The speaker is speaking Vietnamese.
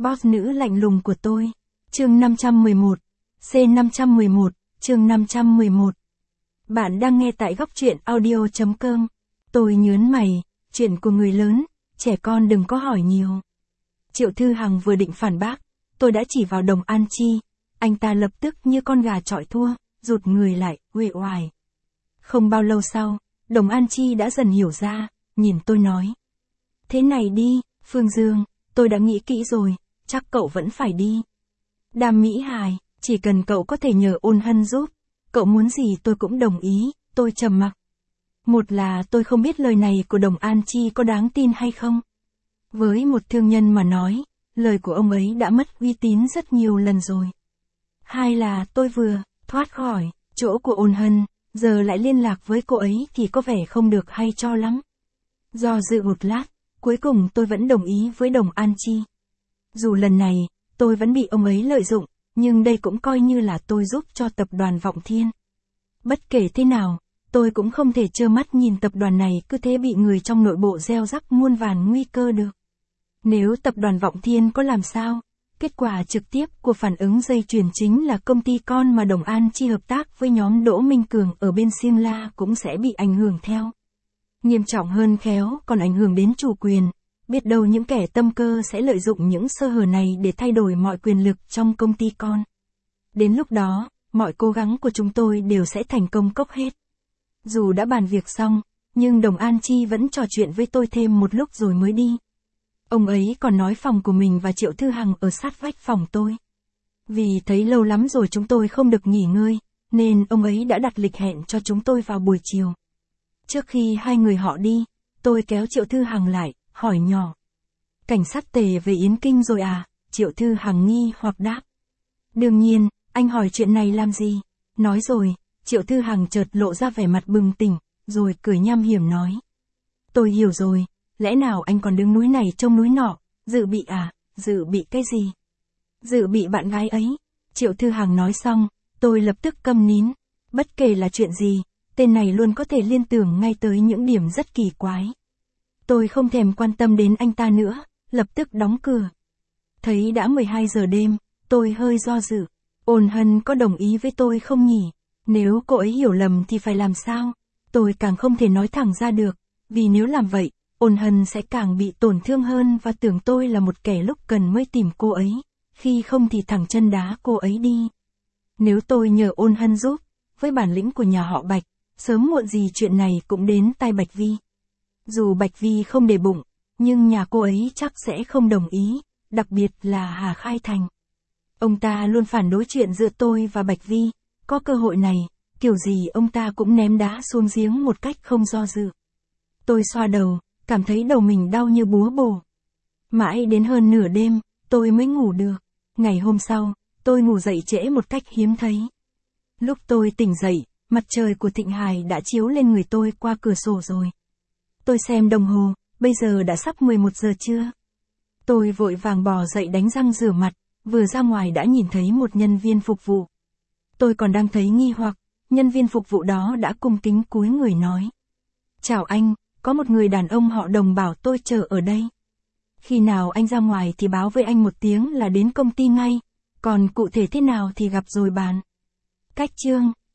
Boss nữ lạnh lùng của tôi. Chương 511. C511, chương 511. Bạn đang nghe tại góc truyện audio.com. Tôi nhớn mày, chuyện của người lớn, trẻ con đừng có hỏi nhiều. Triệu Thư Hằng vừa định phản bác, tôi đã chỉ vào Đồng An Chi, anh ta lập tức như con gà chọi thua, rụt người lại, uể oải. Không bao lâu sau, Đồng An Chi đã dần hiểu ra, nhìn tôi nói. Thế này đi, Phương Dương, tôi đã nghĩ kỹ rồi, chắc cậu vẫn phải đi. Đàm Mỹ Hài, chỉ cần cậu có thể nhờ Ôn Hân giúp, cậu muốn gì tôi cũng đồng ý, tôi trầm mặc. Một là tôi không biết lời này của Đồng An Chi có đáng tin hay không. Với một thương nhân mà nói, lời của ông ấy đã mất uy tín rất nhiều lần rồi. Hai là tôi vừa thoát khỏi chỗ của Ôn Hân, giờ lại liên lạc với cô ấy thì có vẻ không được hay cho lắm. Do dự một lát, cuối cùng tôi vẫn đồng ý với Đồng An Chi. Dù lần này, tôi vẫn bị ông ấy lợi dụng, nhưng đây cũng coi như là tôi giúp cho tập đoàn Vọng Thiên. Bất kể thế nào, tôi cũng không thể trơ mắt nhìn tập đoàn này cứ thế bị người trong nội bộ gieo rắc muôn vàn nguy cơ được. Nếu tập đoàn Vọng Thiên có làm sao, kết quả trực tiếp của phản ứng dây chuyền chính là công ty con mà Đồng An Chi hợp tác với nhóm Đỗ Minh Cường ở bên Siêng La cũng sẽ bị ảnh hưởng theo. Nghiêm trọng hơn khéo còn ảnh hưởng đến chủ quyền, biết đâu những kẻ tâm cơ sẽ lợi dụng những sơ hở này để thay đổi mọi quyền lực trong công ty con. Đến lúc đó, mọi cố gắng của chúng tôi đều sẽ thành công cốc hết. Dù đã bàn việc xong, nhưng Đồng An Chi vẫn trò chuyện với tôi thêm một lúc rồi mới đi. Ông ấy còn nói phòng của mình và Triệu Thư Hằng ở sát vách phòng tôi. Vì thấy lâu lắm rồi chúng tôi không được nghỉ ngơi, nên ông ấy đã đặt lịch hẹn cho chúng tôi vào buổi chiều. Trước khi hai người họ đi, tôi kéo Triệu Thư Hằng lại, hỏi nhỏ. Cảnh sát Tề về Yến Kinh rồi à? Triệu Thư Hằng nghi hoặc đáp. Đương nhiên, anh hỏi chuyện này làm gì? Nói rồi, Triệu Thư Hằng chợt lộ ra vẻ mặt bừng tỉnh, rồi cười nham hiểm nói. Tôi hiểu rồi, lẽ nào anh còn đứng núi này trông núi nọ, dự bị à? Dự bị cái gì? Dự bị bạn gái ấy. Triệu Thư Hằng nói xong, tôi lập tức câm nín. Bất kể là chuyện gì, tên này luôn có thể liên tưởng ngay tới những điểm rất kỳ quái. Tôi không thèm quan tâm đến anh ta nữa, lập tức đóng cửa. Thấy đã 12 giờ đêm, tôi hơi do dự. Ôn Hân có đồng ý với tôi không nhỉ? Nếu cô ấy hiểu lầm thì phải làm sao? Tôi càng không thể nói thẳng ra được, vì nếu làm vậy, Ôn Hân sẽ càng bị tổn thương hơn và tưởng tôi là một kẻ lúc cần mới tìm cô ấy, khi không thì thẳng chân đá cô ấy đi. Nếu tôi nhờ Ôn Hân giúp, với bản lĩnh của nhà họ Bạch, sớm muộn gì chuyện này cũng đến tai Bạch Vi. Dù Bạch Vi không để bụng, nhưng nhà cô ấy chắc sẽ không đồng ý, đặc biệt là Hà Khai Thành. Ông ta luôn phản đối chuyện giữa tôi và Bạch Vi, có cơ hội này, kiểu gì ông ta cũng ném đá xuống giếng một cách không do dự. Tôi xoa đầu, cảm thấy đầu mình đau như búa bổ. Mãi đến hơn nửa đêm, tôi mới ngủ được. Ngày hôm sau, tôi ngủ dậy trễ một cách hiếm thấy. Lúc tôi tỉnh dậy, mặt trời của Thịnh Hải đã chiếu lên người tôi qua cửa sổ rồi. Tôi xem đồng hồ, bây giờ đã sắp 11 giờ trưa. Tôi vội vàng bò dậy đánh răng rửa mặt, vừa ra ngoài đã nhìn thấy một nhân viên phục vụ. Tôi còn đang thấy nghi hoặc, nhân viên phục vụ đó đã cung kính cúi người nói. Chào anh, có một người đàn ông họ Đồng bảo tôi chờ ở đây. Khi nào anh ra ngoài thì báo với anh một tiếng là đến công ty ngay, còn cụ thể thế nào thì gặp rồi bàn. Cách chương